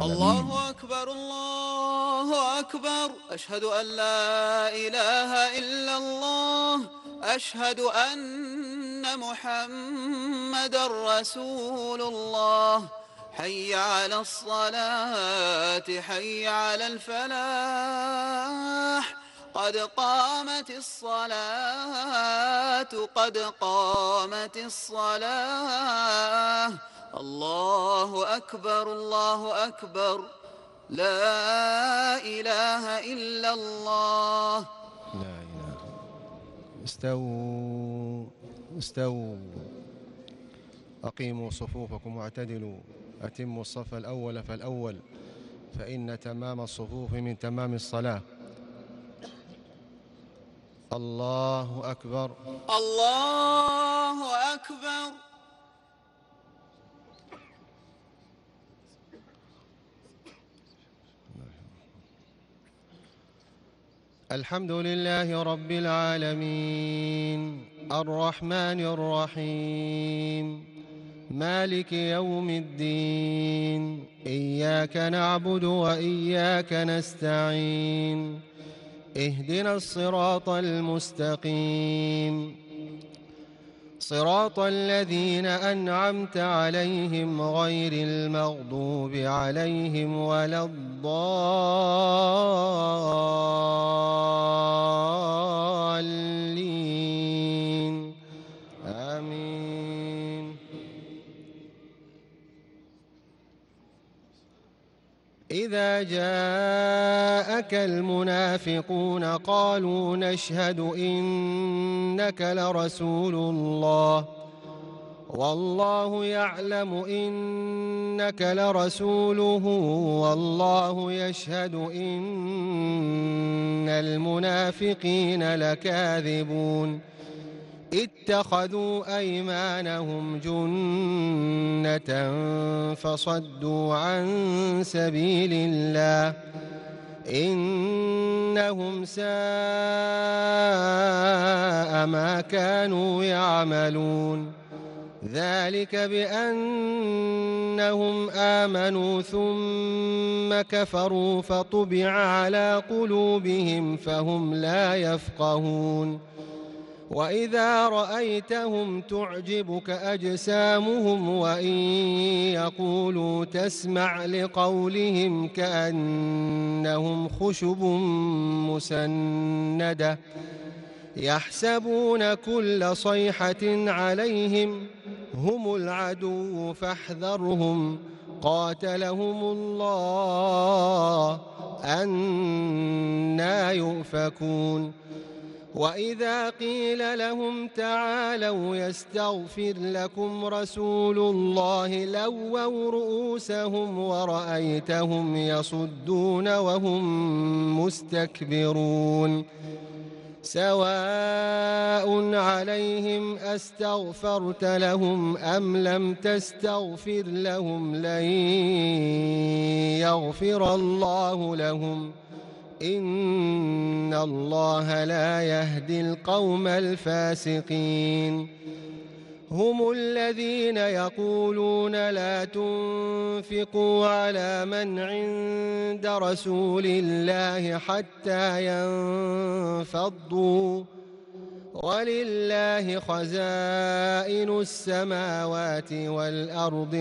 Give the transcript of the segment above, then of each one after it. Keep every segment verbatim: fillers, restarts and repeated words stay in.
العالمين. الله أكبر الله أكبر، أشهد أن لا إله إلا الله، أشهد أن محمدا رسول الله. حي على الصلاة حي على الفلاح، قد قامت الصلاة قد قامت الصلاة. الله أكبر الله أكبر، لا إله إلا الله. لا إله. استووا استووا، أقيموا صفوفكم واعتدلوا، أتموا الصف الأول فالأول، فإن تمام الصفوف من تمام الصلاة. الله أكبر الله أكبر. الحمد لله رب العالمين، الرحمن الرحيم، مالك يوم الدين، إياك نعبد وإياك نستعين، اهدنا الصراط المستقيم، صراط الذين أنعمت عليهم غير المغضوب عليهم ولا الضالين، آمين. إذا جاءك المنافقون قالوا نشهد إنك لرسول الله والله يعلم إنك لرسوله والله يشهد إن المنافقين لكاذبون. اتخذوا أيمانهم جنة فصدوا عن سبيل الله، إنهم ساء ما كانوا يعملون. ذلك بأنهم آمنوا ثم كفروا فطبع على قلوبهم فهم لا يفقهون. وإذا رأيتهم تعجبك أجسامهم وإن يقولوا تسمع لقولهم كأنهم خشب مسندة يحسبون كل صيحة عليهم هم العدو فاحذرهم قاتلهم الله أنى يؤفكون. وإذا قيل لهم تعالوا يستغفر لكم رسول الله لووا رؤوسهم ورأيتهم يصدون وهم مستكبرون. سواء عليهم أستغفرت لهم أم لم تستغفر لهم لن يغفر الله لهم إن الله لا يهدي القوم الفاسقين. هم الذين يقولون لا تنفقوا على من عند رسول الله حتى ينفضوا ولله خزائن السماوات والأرض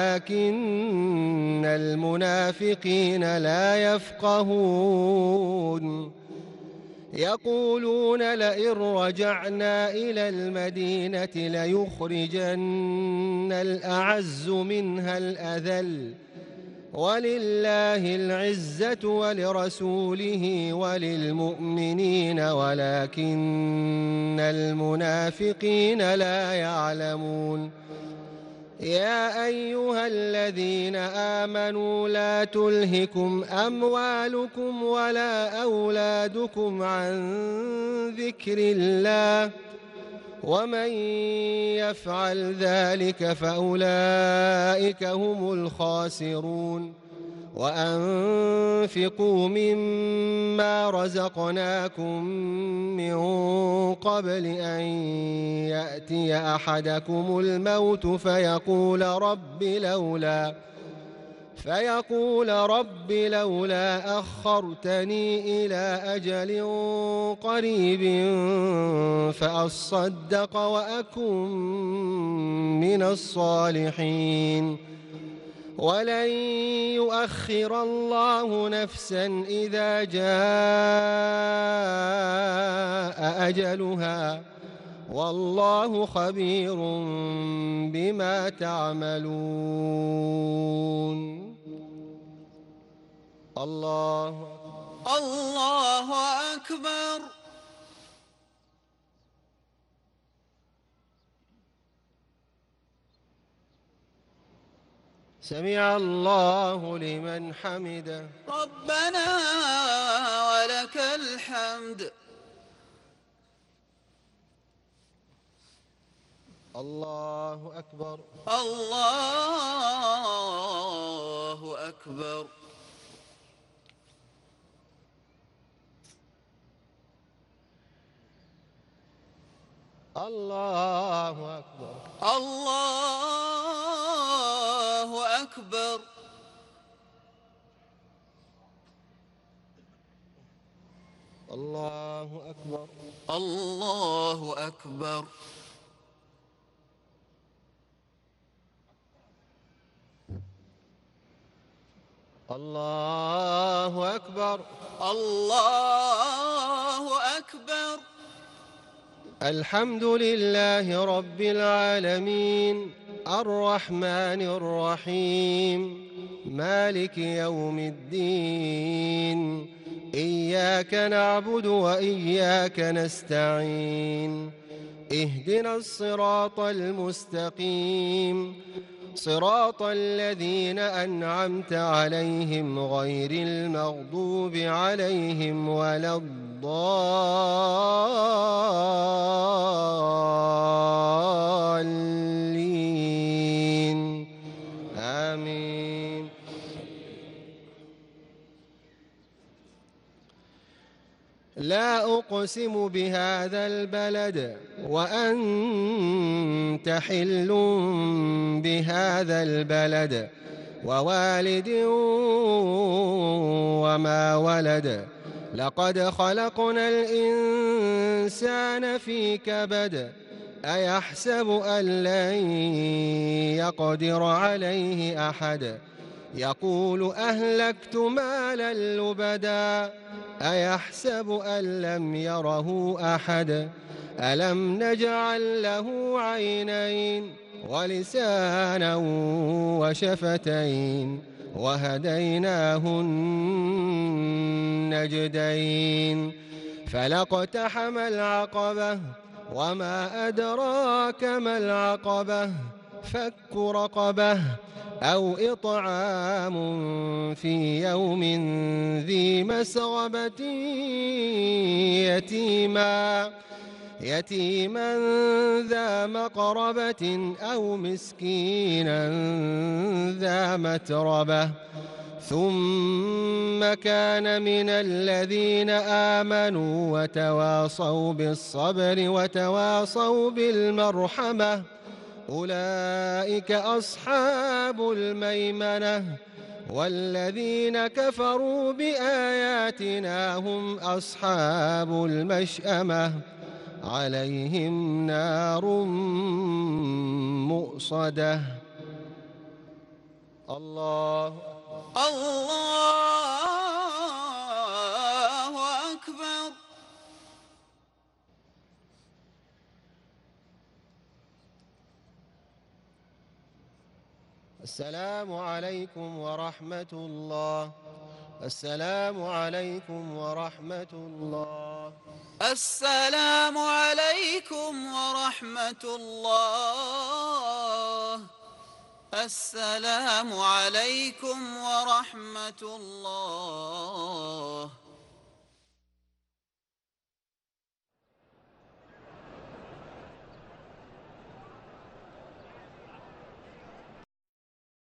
ولكن المنافقين لا يفقهون. يقولون لئن رجعنا إلى المدينة ليخرجن الأعز منها الأذل ولله العزة ولرسوله وللمؤمنين ولكن المنافقين لا يعلمون. يا أيها الذين آمنوا لا تلهكم أموالكم ولا أولادكم عن ذكر الله ومن يفعل ذلك فأولئك هم الخاسرون. وأنفقوا مما رزقناكم من قبل أن يأتي أحدكم الموت فيقول رب لولا فيقول رب لولا أخرتني إلى أجل قريب فأصدق وأكن من الصالحين ولن يؤخر الله نفسا إذا جاء أجلها والله خبير بما تعملون. الله الله أكبر. سمع الله لمن حمده. ربنا ولك الحمد. الله أكبر. الله أكبر. الله أكبر. الله أكبر. الله أكبر. الله أكبر. الله أكبر. الله أكبر. الحمد لله رب العالمين الرحمن الرحيم مالك يوم الدين إياك نعبد وإياك نستعين اهدنا الصراط المستقيم صراط الذين أنعمت عليهم غير المغضوب عليهم ولا الضالين آمين. لا أقسم بهذا البلد وأنت حل بهذا البلد ووالد وما ولد لقد خلقنا الإنسان في كبد أيحسب أن لن يقدر عليه أحد يقول أهلكت مالا لبدا أيحسب أن لم يره أحد ألم نجعل له عينين ولسانا وشفتين وهديناه النجدين فلاقتحم العقبة وما أدراك ما العقبة فك رقبة أو إطعام في يوم ذي مسغبة يتيما يتيما ذا مقربة أو مسكينا ذا متربة ثم كان من الذين آمنوا وتواصوا بالصبر وتواصوا بالمرحمة أولئك أصحاب الميمنة والذين كفروا بآياتنا هم أصحاب المشأمة عليهم نار مؤصدة. الله الله أكبر. السلام عليكم ورحمة الله. السلام عليكم ورحمة الله. السلام عليكم ورحمة الله. السلام عليكم ورحمة الله.